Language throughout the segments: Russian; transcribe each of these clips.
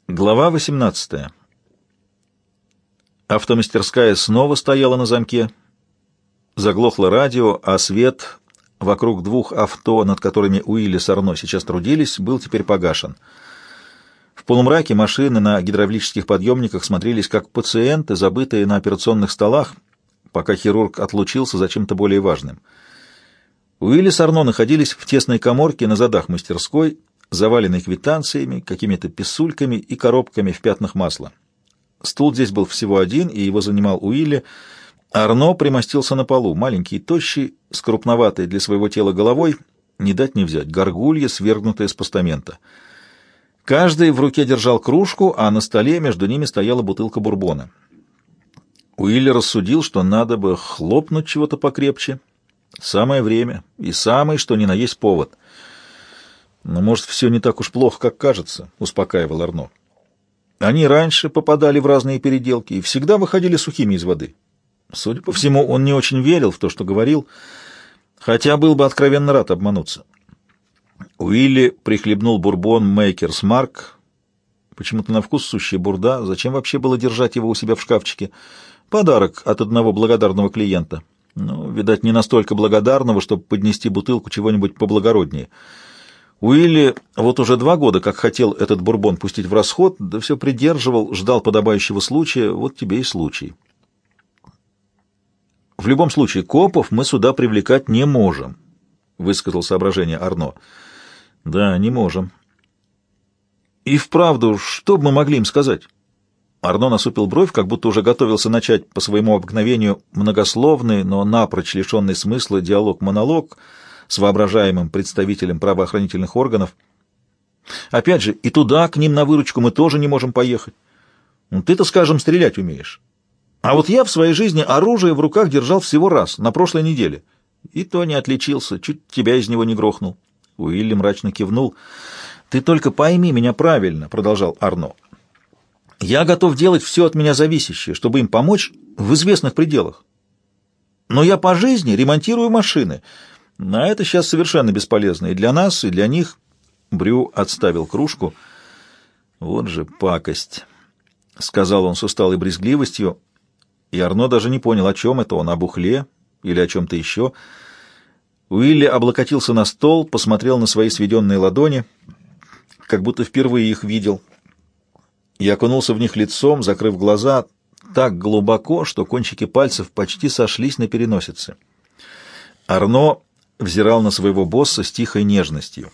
Глава 18. Автомастерская снова стояла на замке. Заглохло радио, а свет вокруг двух авто, над которыми Уилли с Арно сейчас трудились, был теперь погашен. В полумраке машины на гидравлических подъемниках смотрелись как пациенты, забытые на операционных столах, пока хирург отлучился за чем-то более важным. Уилли с Арно находились в тесной каморке на задах мастерской, заваленной квитанциями, какими-то писульками и коробками в пятнах масла. Стул здесь был всего один, и его занимал Уилли. Арно примостился на полу, маленький и тощий, с крупноватой для своего тела головой, не дать не взять, горгулья, свергнутая с постамента. Каждый в руке держал кружку, а на столе между ними стояла бутылка бурбона. Уилли рассудил, что надо бы хлопнуть чего-то покрепче. Самое время и самый, что ни на есть повод. «Но, может, все не так уж плохо, как кажется», — успокаивал Арно. «Они раньше попадали в разные переделки и всегда выходили сухими из воды». Судя по всему, он не очень верил в то, что говорил, хотя был бы откровенно рад обмануться. Уилли прихлебнул бурбон «Мейкерс Марк». Почему-то на вкус сущая бурда. Зачем вообще было держать его у себя в шкафчике? Подарок от одного благодарного клиента. Ну, видать, не настолько благодарного, чтобы поднести бутылку чего-нибудь поблагороднее. Уилли вот уже 2 года как хотел этот бурбон пустить в расход, да все придерживал, ждал подобающего случая, вот тебе и случай. «В любом случае, копов мы сюда привлекать не можем», — высказал соображение Арно. «Да, не можем». «И вправду, что бы мы могли им сказать?» Арно насупил бровь, как будто уже готовился начать по своему обыкновению многословный, но напрочь лишенный смысла диалог-монолог с воображаемым представителем правоохранительных органов. Опять же, и туда, к ним на выручку, мы тоже не можем поехать. Ну, ты-то, скажем, стрелять умеешь. А вот я в своей жизни оружие в руках держал всего раз, на прошлой неделе. И то не отличился, чуть тебя из него не грохнул. Уилли мрачно кивнул. «Ты только пойми меня правильно», — продолжал Арно. «Я готов делать все от меня зависящее, чтобы им помочь в известных пределах. Но я по жизни ремонтирую машины. А это сейчас совершенно бесполезно и для нас, и для них». Брю отставил кружку. «Вот же пакость», — сказал он с усталой брезгливостью, и Арно даже не понял, о чем это он, о бухле или о чем-то еще. Уилли облокотился на стол, посмотрел на свои сведенные ладони, как будто впервые их видел, и окунулся в них лицом, закрыв глаза так глубоко, что кончики пальцев почти сошлись на переносице. Арно взирал на своего босса с тихой нежностью.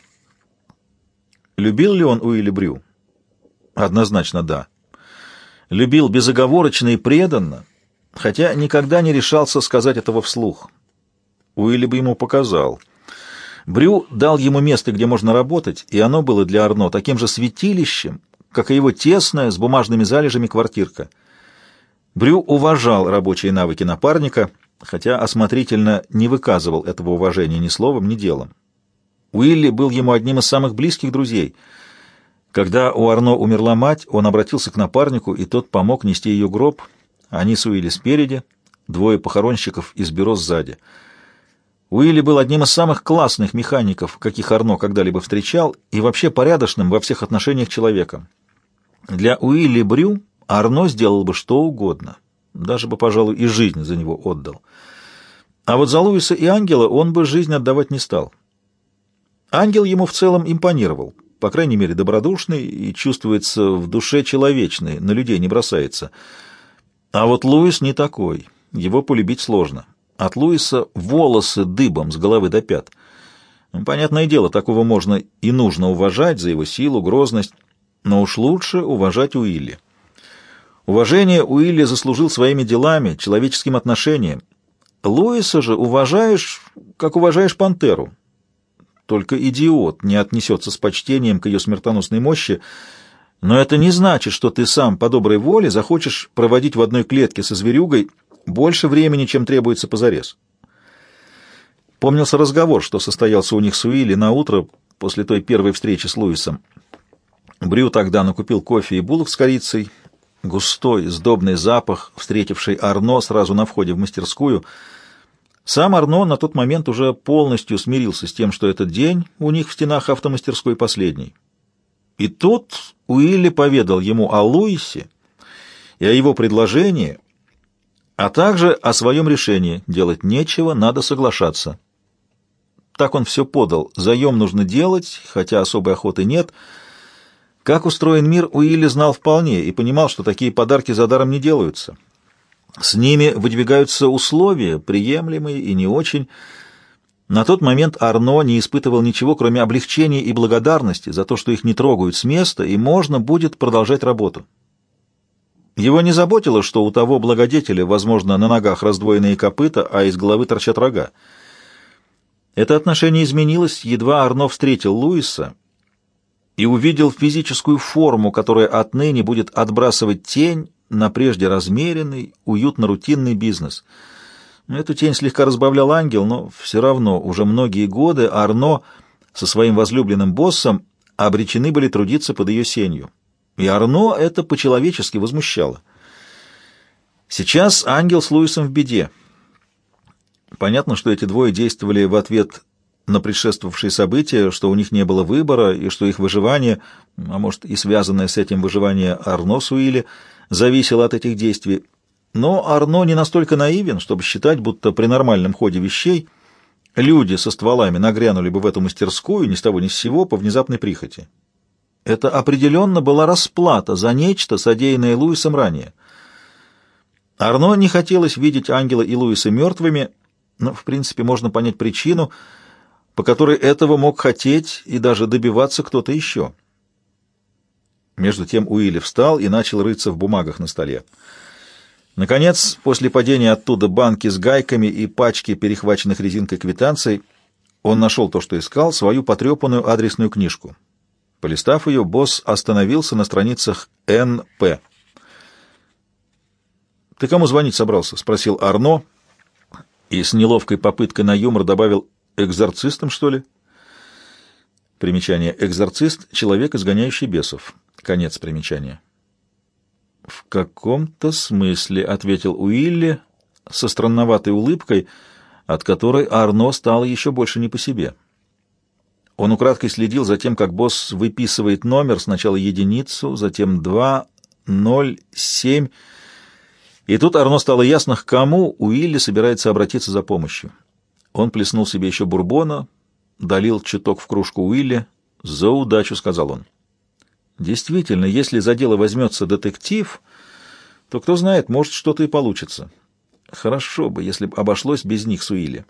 Любил ли он Уилли Брю? Однозначно да. Любил безоговорочно и преданно, хотя никогда не решался сказать этого вслух. Уилли бы ему показал. Брю дал ему место, где можно работать, и оно было для Арно таким же святилищем, как и его тесная, с бумажными залежами квартирка. Брю уважал рабочие навыки напарника, хотя осмотрительно не выказывал этого уважения ни словом, ни делом. Уилли был ему одним из самых близких друзей. Когда у Арно умерла мать, он обратился к напарнику, и тот помог нести ее гроб. Они с Уилли спереди, 2 похоронщиков из бюро сзади. Уилли был одним из самых классных механиков, каких Арно когда-либо встречал, и вообще порядочным во всех отношениях человеком. Для Уилли Брю Арно сделал бы что угодно, даже бы, пожалуй, и жизнь за него отдал. А вот за Луиса и Ангела он бы жизнь отдавать не стал. Ангел ему в целом импонировал, по крайней мере, добродушный и чувствуется в душе человечный, на людей не бросается. А вот Луис не такой, его полюбить сложно. От Луиса волосы дыбом с головы до пят. Понятное дело, такого можно и нужно уважать за его силу, грозность, но уж лучше уважать Уилли. Уважение Уилли заслужил своими делами, человеческим отношением. Луиса же уважаешь, как уважаешь пантеру. Только идиот не отнесется с почтением к ее смертоносной мощи, но это не значит, что ты сам по доброй воле захочешь проводить в одной клетке со зверюгой больше времени, чем требуется позарез. Помнился разговор, что состоялся у них с Уилли на утро после той первой встречи с Луисом. Брю тогда накупил кофе и булок с корицей, густой, сдобный запах, встретивший Арно сразу на входе в мастерскую. Сам Арно на тот момент уже полностью смирился с тем, что этот день у них в стенах автомастерской последний. И тут Уилли поведал ему о Луисе и о его предложении, а также о своем решении: делать нечего, надо соглашаться. Так он все подал. Заем нужно делать, хотя особой охоты нет. Как устроен мир, Уилли знал вполне и понимал, что такие подарки за даром не делаются. С ними выдвигаются условия, приемлемые и не очень. На тот момент Арно не испытывал ничего, кроме облегчения и благодарности за то, что их не трогают с места, и можно будет продолжать работу. Его не заботило, что у того благодетеля, возможно, на ногах раздвоенные копыта, а из головы торчат рога. Это отношение изменилось, едва Арно встретил Луиса и увидел физическую форму, которая отныне будет отбрасывать тень на прежде размеренный, уютно-рутинный бизнес. Эту тень слегка разбавлял ангел, но все равно уже многие годы Арно со своим возлюбленным боссом обречены были трудиться под ее сенью. И Арно это по-человечески возмущало. Сейчас ангел с Луисом в беде. Понятно, что эти двое действовали в ответ на предшествовавшие события, что у них не было выбора, и что их выживание, а может и связанное с этим выживание Арно с Уилли, зависело от этих действий. Но Арно не настолько наивен, чтобы считать, будто при нормальном ходе вещей люди со стволами нагрянули бы в эту мастерскую ни с того ни с сего по внезапной прихоти. Это определенно была расплата за нечто, содеянное Луисом ранее. Арно не хотелось видеть ангела и Луиса мертвыми, но, в принципе, можно понять причину, по которой этого мог хотеть и даже добиваться кто-то еще. Между тем Уилли встал и начал рыться в бумагах на столе. Наконец, после падения оттуда банки с гайками и пачки перехваченных резинкой квитанций, он нашел то, что искал, свою потрепанную адресную книжку. Полистав ее, босс остановился на страницах Н.П. «Ты кому звонить собрался?» — спросил Арно, и с неловкой попыткой на юмор добавил: «Экзорцистом, что ли?» Примечание: экзорцист — человек, изгоняющий бесов. Конец примечания. «В каком-то смысле», — ответил Уилли со странноватой улыбкой, от которой Арно стало еще больше не по себе. Он украдкой следил за тем, как босс выписывает номер, сначала единицу, затем 2, 0, 7. И тут Арно стало ясно, к кому Уилли собирается обратиться за помощью. Он плеснул себе еще бурбона, долил чуток в кружку Уилли. «За удачу», — сказал он. Действительно, если за дело возьмется детектив, то, кто знает, может, что-то и получится. Хорошо бы, если бы обошлось без них с Уилли.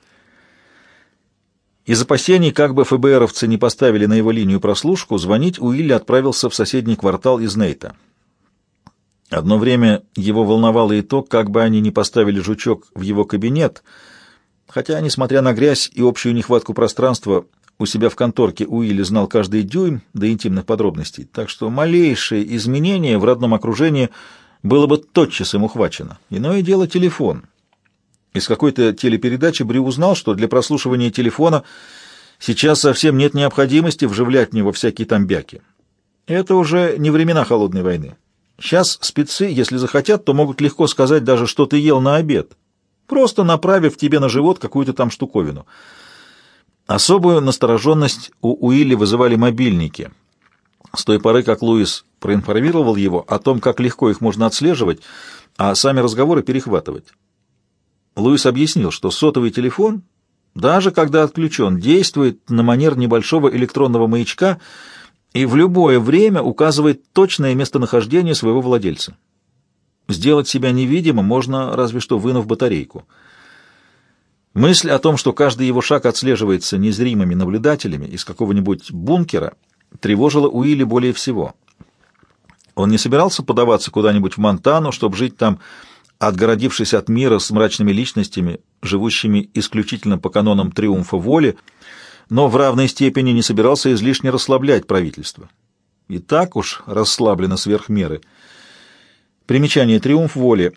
Из опасений, как бы ФБРовцы не поставили на его линию прослушку, звонить Уилли отправился в соседний квартал из Нейта. Одно время его волновало и то, как бы они не поставили жучок в его кабинет, хотя, несмотря на грязь и общую нехватку пространства, у себя в конторке Уилли знал каждый дюйм до интимных подробностей, так что малейшее изменение в родном окружении было бы тотчас им ухвачено. Иное дело телефон. Из какой-то телепередачи Брю узнал, что для прослушивания телефона сейчас совсем нет необходимости вживлять в него всякие там бяки. Это уже не времена холодной войны. Сейчас спецы, если захотят, то могут легко сказать даже, что ты ел на обед, просто направив тебе на живот какую-то там штуковину. Особую настороженность у Уилли вызывали мобильники. С той поры, как Луис проинформировал его о том, как легко их можно отслеживать, а сами разговоры перехватывать. Луис объяснил, что сотовый телефон, даже когда отключен, действует на манер небольшого электронного маячка и в любое время указывает точное местонахождение своего владельца. Сделать себя невидимым можно, разве что вынув батарейку. Мысль о том, что каждый его шаг отслеживается незримыми наблюдателями из какого-нибудь бункера, тревожила Уилли более всего. Он не собирался подаваться куда-нибудь в Монтану, чтобы жить там, отгородившись от мира с мрачными личностями, живущими исключительно по канонам триумфа воли, но в равной степени не собирался излишне расслаблять правительство. И так уж расслаблено сверх меры. Примечание: «Триумф воли»,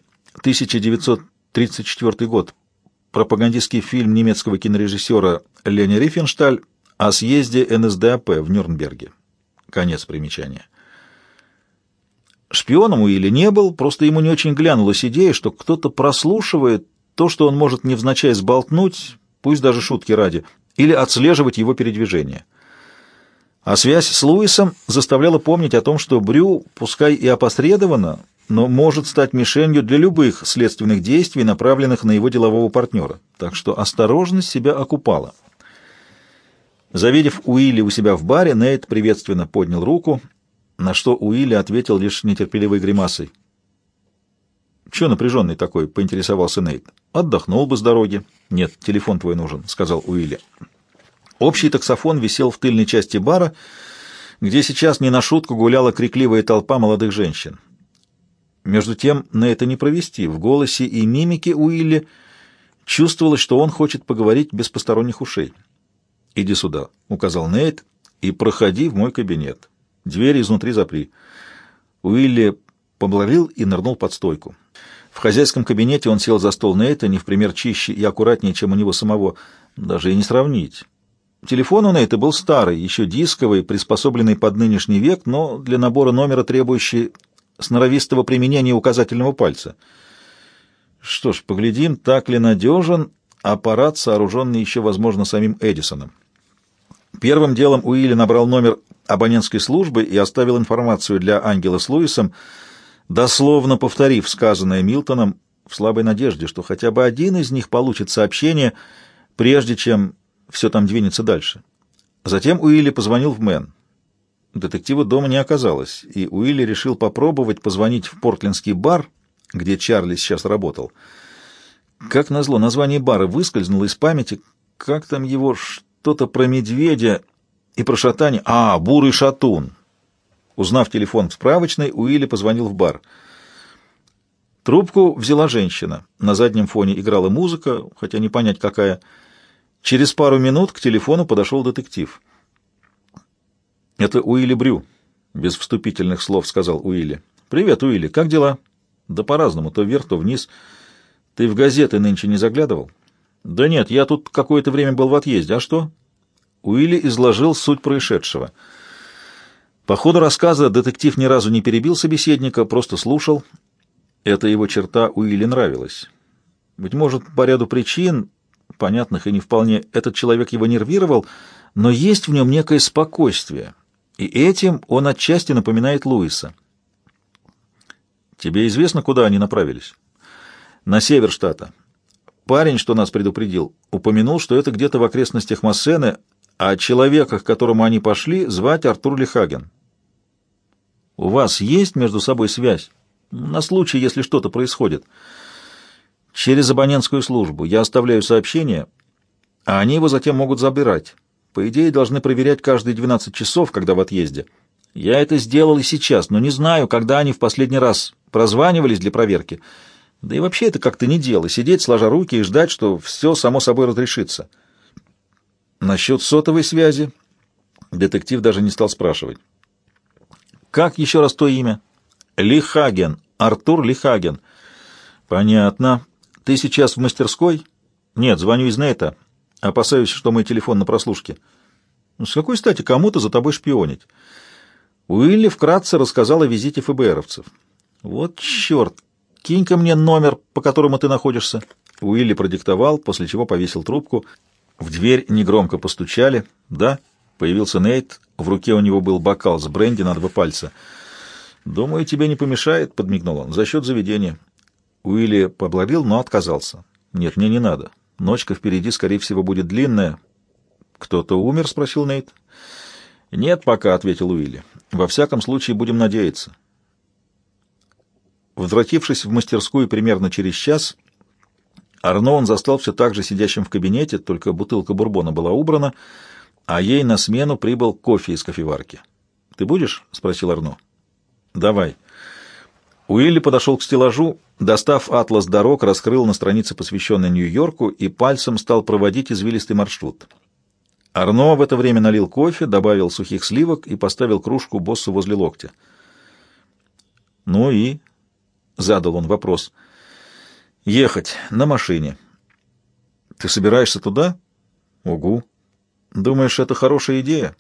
1934 год. Пропагандистский фильм немецкого кинорежиссера Лени Рифеншталь о съезде НСДАП в Нюрнберге. Конец примечания. Шпионом Уилли не был, просто ему не очень глянулась идея, что кто-то прослушивает то, что он может невзначай сболтнуть, пусть даже шутки ради, или отслеживать его передвижение. А связь с Луисом заставляла помнить о том, что Брю, пускай и опосредованно, но может стать мишенью для любых следственных действий, направленных на его делового партнера. Так что осторожность себя окупала. Завидев Уилли у себя в баре, Нейт приветственно поднял руку, на что Уилли ответил лишь нетерпеливой гримасой. «Чё напряженный такой?» — поинтересовался Нейт. «Отдохнул бы с дороги». «Нет, телефон твой нужен», — сказал Уилли. Общий таксофон висел в тыльной части бара, где сейчас не на шутку гуляла крикливая толпа молодых женщин. Между тем Нейта не провести. В голосе и мимике Уилли чувствовалось, что он хочет поговорить без посторонних ушей. «Иди сюда», — указал Нейт, — «и проходи в мой кабинет. Двери изнутри запри». Уилли поблагодарил и нырнул под стойку. В хозяйском кабинете он сел за стол Нейта, не в пример чище и аккуратнее, чем у него самого, даже и не сравнить. Телефон у Нейта был старый, еще дисковый, приспособленный под нынешний век, но для набора номера требующий сноровистого применения указательного пальца. Что ж, поглядим, так ли надежен аппарат, сооруженный еще, возможно, самим Эдисоном. Первым делом Уилли набрал номер абонентской службы и оставил информацию для Ангела с Луисом, дословно повторив сказанное Милтоном в слабой надежде, что хотя бы один из них получит сообщение, прежде чем все там двинется дальше. Затем Уилли позвонил в Мэн. Детектива дома не оказалось, и Уилли решил попробовать позвонить в портлендский бар, где Чарли сейчас работал. Как назло, название бара выскользнуло из памяти. Как там его? Что-то про медведя и про шатание. «Бурый шатун». Узнав телефон в справочной, Уилли позвонил в бар. Трубку взяла женщина. На заднем фоне играла музыка, хотя не понять какая. Через пару минут к телефону подошел детектив. «Это Уилли Брю», — без вступительных слов сказал Уилли. «Привет, Уилли, как дела?» «Да по-разному, то вверх, то вниз. Ты в газеты нынче не заглядывал?» «Да нет, я тут какое-то время был в отъезде. А что?» Уилли изложил суть происшедшего. По ходу рассказа детектив ни разу не перебил собеседника, просто слушал. Эта его черта Уилли нравилась. Быть может, по ряду причин, понятных и не вполне, этот человек его нервировал, но есть в нем некое спокойствие, и этим он отчасти напоминает Луиса. «Тебе известно, куда они направились?» «На север штата. Парень, что нас предупредил, упомянул, что это где-то в окрестностях Массены, а человека, к которому они пошли, звать Артур Лихаген. У вас есть между собой связь? На случай, если что-то происходит. Через абонентскую службу я оставляю сообщение, а они его затем могут забирать. По идее, должны проверять каждые 12 часов, когда в отъезде. Я это сделал и сейчас, но не знаю, когда они в последний раз прозванивались для проверки. Да и вообще это как-то не дело, сидеть сложа руки и ждать, что все само собой разрешится». Насчет сотовой связи детектив даже не стал спрашивать. «Как еще раз то имя?» «Лихаген. Артур Лихаген». «Понятно. Ты сейчас в мастерской?» «Нет, звоню из Нейта. Опасаюсь, что мой телефон на прослушке». «С какой стати кому-то за тобой шпионить?» Уилли вкратце рассказал о визите ФБРовцев. «Вот черт! Кинь-ка мне номер, по которому ты находишься». Уилли продиктовал, после чего повесил трубку. В дверь негромко постучали. «Да?» — появился Нейт. В руке у него был бокал с бренди на 2 пальца. «Думаю, тебе не помешает», — подмигнул он, — «за счет заведения». Уилли поблагодарил, но отказался. «Нет, мне не надо. Ночка впереди, скорее всего, будет длинная». «Кто-то умер?» — спросил Нейт. «Нет пока», — ответил Уилли. «Во всяком случае, будем надеяться». Возвратившись в мастерскую примерно через час, Арно он застал все так же сидящим в кабинете, только бутылка бурбона была убрана, а ей на смену прибыл кофе из кофеварки. «Ты будешь?» — спросил Арно. «Давай». Уилли подошел к стеллажу, достав атлас дорог, раскрыл на странице, посвященной Нью-Йорку, и пальцем стал проводить извилистый маршрут. Арно в это время налил кофе, добавил сухих сливок и поставил кружку боссу возле локтя. «Ну и?» — задал он вопрос. «Ехать на машине». «Ты собираешься туда?» «Угу». «Думаешь, это хорошая идея?»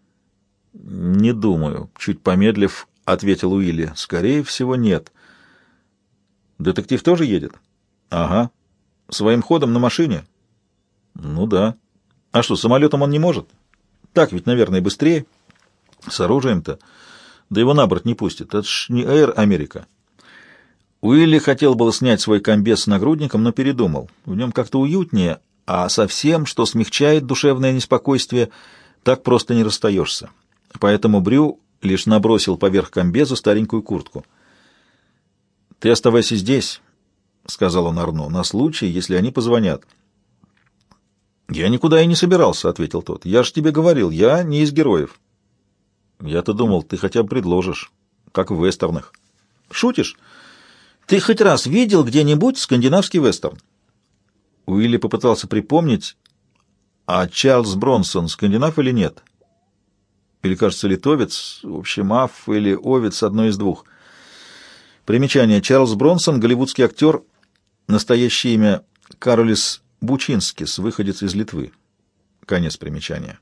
«Не думаю», — чуть помедлив, ответил Уилли. «Скорее всего, нет». «Детектив тоже едет?» «Ага». «Своим ходом на машине?» «Ну да». «А что, самолетом он не может?» «Так ведь, наверное, быстрее». С оружием-то? Да его на борт не пустят. Это ж не Air Америка. Уилли хотел было снять свой комбез с нагрудником, но передумал. В нем как-то уютнее, а со всем, что смягчает душевное неспокойствие, так просто не расстаешься. Поэтому Брю лишь набросил поверх комбеза старенькую куртку. «Ты оставайся здесь», — сказал он Арно, — «на случай, если они позвонят». «Я никуда и не собирался», — ответил тот. «Я же тебе говорил, я не из героев». «Я-то думал, ты хотя бы предложишь, как в вестернах». «Шутишь? Ты хоть раз видел где-нибудь скандинавский вестерн?» Уилли попытался припомнить, а Чарльз Бронсон скандинав или нет? Или, кажется, литовец, в общем, аф или овец, одно из двух. Примечание. Чарльз Бронсон, голливудский актер, настоящее имя Каролис Бучинскис, выходец из Литвы. Конец примечания.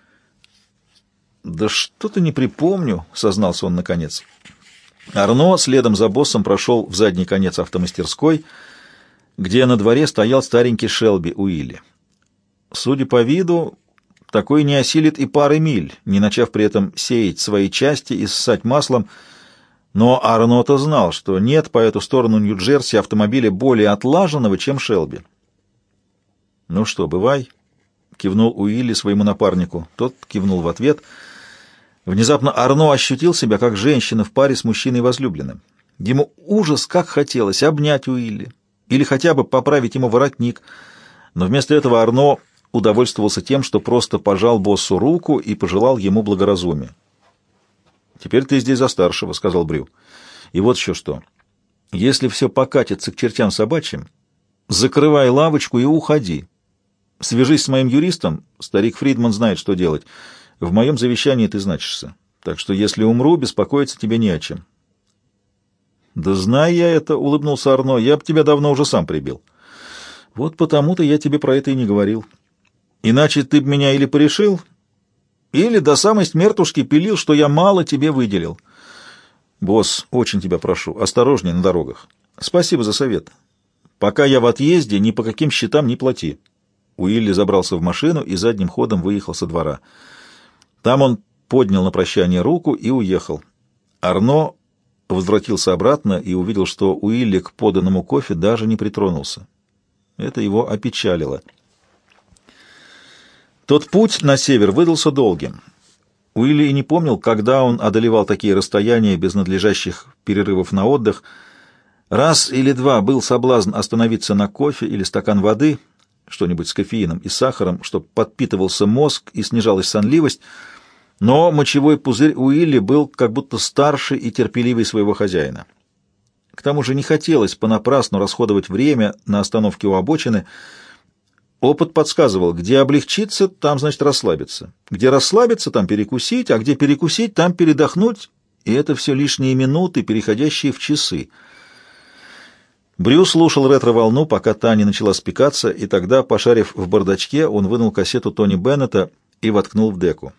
«Да что-то не припомню», — сознался он наконец. Арно следом за боссом прошел в задний конец автомастерской, где на дворе стоял старенький Шелби Уилли. Судя по виду, такой не осилит и пары миль, не начав при этом сеять свои части и ссать маслом, но Арно-то знал, что нет по эту сторону Нью-Джерси автомобиля более отлаженного, чем Шелби. «Ну что, бывай», — кивнул Уилли своему напарнику. Тот кивнул в ответ. Внезапно Арно ощутил себя как женщина в паре с мужчиной возлюбленным. Ему ужас как хотелось обнять Уилли или хотя бы поправить ему воротник, но вместо этого Арно удовольствовался тем, что просто пожал боссу руку и пожелал ему благоразумия. «Теперь ты здесь за старшего», — сказал Брю. «И вот еще что. Если все покатится к чертям собачьим, закрывай лавочку и уходи. Свяжись с моим юристом, старик Фридман знает, что делать. В моем завещании ты значишься. Так что, если умру, беспокоиться тебе не о чем». «Да знаю я это», — улыбнулся Арно, — «я бы тебя давно уже сам прибил». «Вот потому-то я тебе про это и не говорил. Иначе ты б меня или порешил, или до самой смертушки пилил, что я мало тебе выделил. Босс, очень тебя прошу, осторожней на дорогах. Спасибо за совет. Пока я в отъезде, ни по каким счетам не плати». Уилли забрался в машину и задним ходом выехал со двора. Там он поднял на прощание руку и уехал. Арно возвратился обратно и увидел, что Уилли к поданному кофе даже не притронулся. Это его опечалило. Тот путь на север выдался долгим. Уилли и не помнил, когда он одолевал такие расстояния без надлежащих перерывов на отдых. Раз или два был соблазн остановиться на кофе или стакан воды, что-нибудь с кофеином и сахаром, чтобы подпитывался мозг и снижалась сонливость, но мочевой пузырь Уилли был как будто старше и терпеливее своего хозяина. К тому же не хотелось понапрасну расходовать время на остановке у обочины. Опыт подсказывал, где облегчиться, там, значит, расслабиться. Где расслабиться, там перекусить, а где перекусить, там передохнуть, и это все лишние минуты, переходящие в часы. Брю слушал ретро-волну, пока та не начала спекаться, и тогда, пошарив в бардачке, он вынул кассету Тони Беннета и воткнул в деку.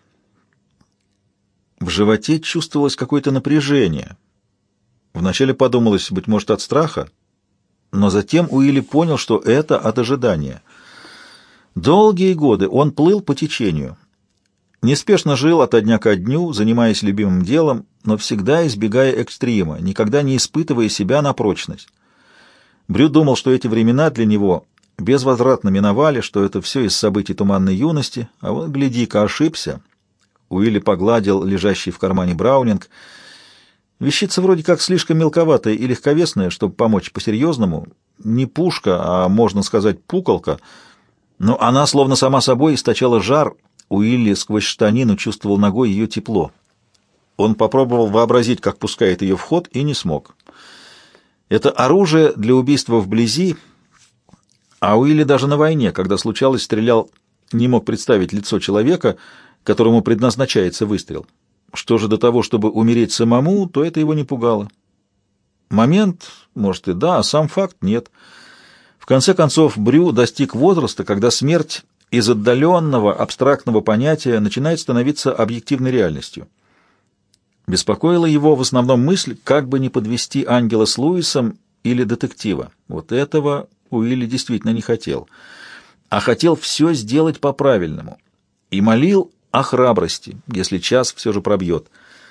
В животе чувствовалось какое-то напряжение. Вначале подумалось, быть может, от страха, но затем Уилли понял, что это от ожидания. Долгие годы он плыл по течению. Неспешно жил ото дня ко дню, занимаясь любимым делом, но всегда избегая экстрима, никогда не испытывая себя на прочность. Брю думал, что эти времена для него безвозвратно миновали, что это все из событий туманной юности, а вот, гляди-ка, ошибся. Уилли погладил лежащий в кармане браунинг. Вещица вроде как слишком мелковатая и легковесная, чтобы помочь по-серьезному. Не пушка, а, можно сказать, пуколка. Но она словно сама собой источала жар. Уилли сквозь штанину чувствовал ногой ее тепло. Он попробовал вообразить, как пускает ее в ход, и не смог. Это оружие для убийства вблизи, а Уилли даже на войне, когда случалось, стрелял, не мог представить лицо человека, которому предназначается выстрел. Что же до того, чтобы умереть самому, то это его не пугало. Момент, может, и да, а сам факт нет. В конце концов, Брю достиг возраста, когда смерть из отдаленного, абстрактного понятия начинает становиться объективной реальностью. Беспокоила его в основном мысль, как бы не подвести ангела с Луисом или детектива. Вот этого Уилли действительно не хотел. А хотел все сделать по-правильному. И молил о храбрости, если час все же пробьет.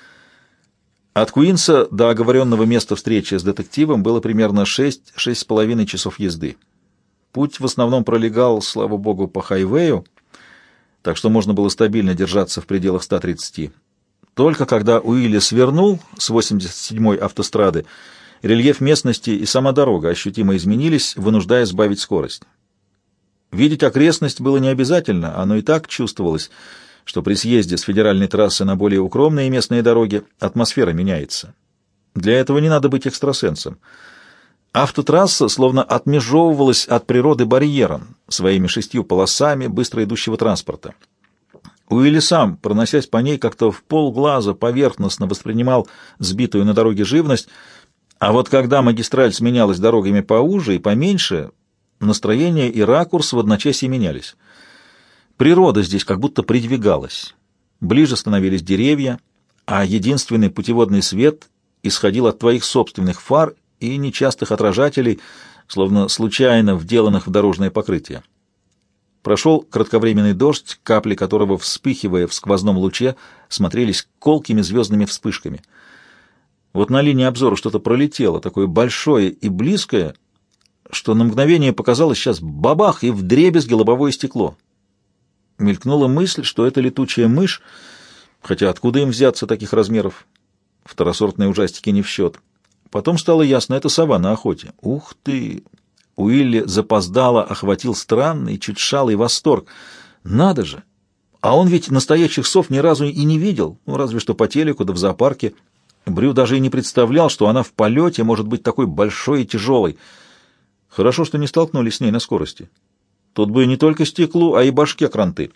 От Куинса до оговоренного места встречи с детективом было примерно 6–6,5 часов езды. Путь в основном пролегал, слава богу, по хайвею, так что можно было стабильно держаться в пределах 130. Только когда Уилли свернул с 87-й автострады, рельеф местности и сама дорога ощутимо изменились, вынуждая сбавить скорость. Видеть окрестность было не обязательно, оно и так чувствовалось, что при съезде с федеральной трассы на более укромные местные дороги атмосфера меняется. Для этого не надо быть экстрасенсом. Автотрасса словно отмежевывалась от природы барьером, своими 6 полосами быстро идущего транспорта. Уилли сам, проносясь по ней, как-то в полглаза поверхностно воспринимал сбитую на дороге живность, а вот когда магистраль сменялась дорогами поуже и поменьше, настроение и ракурс в одночасье менялись. Природа здесь как будто придвигалась. Ближе становились деревья, а единственный путеводный свет исходил от твоих собственных фар и нечастых отражателей, словно случайно вделанных в дорожное покрытие. Прошел кратковременный дождь, капли которого, вспыхивая в сквозном луче, смотрелись колкими звездными вспышками. Вот на линии обзора что-то пролетело, такое большое и близкое, что на мгновение показалось сейчас бабах и вдребезги лобовое стекло. Мелькнула мысль, что это летучая мышь, хотя откуда им взяться таких размеров? Второсортные ужастики не в счет. Потом стало ясно, это сова на охоте. Ух ты! Уилли запоздало охватил странный, чуть шалый восторг. Надо же! А он ведь настоящих сов ни разу и не видел, ну, разве что по телеку да в зоопарке. Брю даже и не представлял, что она в полете может быть такой большой и тяжелой. Хорошо, что не столкнулись с ней на скорости. Тут бы не только стеклу, а и башке кранты.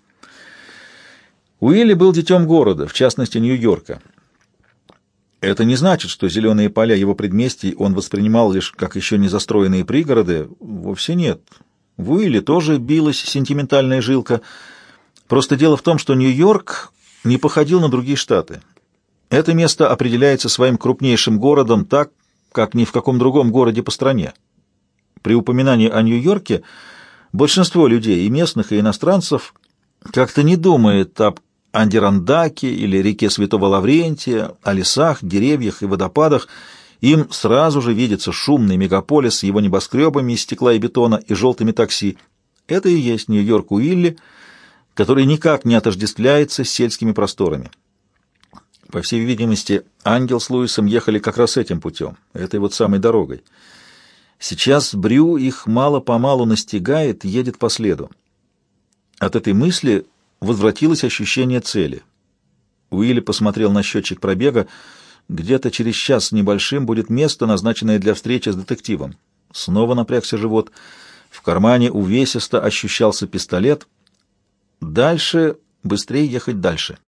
Уилли был детем города, в частности Нью-Йорка. Это не значит, что зеленые поля его предместий он воспринимал лишь как еще не застроенные пригороды. Вовсе нет. В Уилле тоже билась сентиментальная жилка. Просто дело в том, что Нью-Йорк не походил на другие штаты. Это место определяется своим крупнейшим городом так, как ни в каком другом городе по стране. При упоминании о Нью-Йорке большинство людей, и местных, и иностранцев, как-то не думает об Андирандаке или реке Святого Лаврентия, о лесах, деревьях и водопадах. Им сразу же видится шумный мегаполис с его небоскребами из стекла и бетона и желтыми такси. Это и есть Нью-Йорк Уилли, который никак не отождествляется с сельскими просторами. По всей видимости, Ангел с Луисом ехали как раз этим путем, этой вот самой дорогой. Сейчас Брю их мало-помалу настигает, едет по следу. От этой мысли возвратилось ощущение цели. Уилли посмотрел на счетчик пробега. Где-то через час с небольшим будет место, назначенное для встречи с детективом. Снова напрягся живот. В кармане увесисто ощущался пистолет. Дальше, быстрее ехать дальше.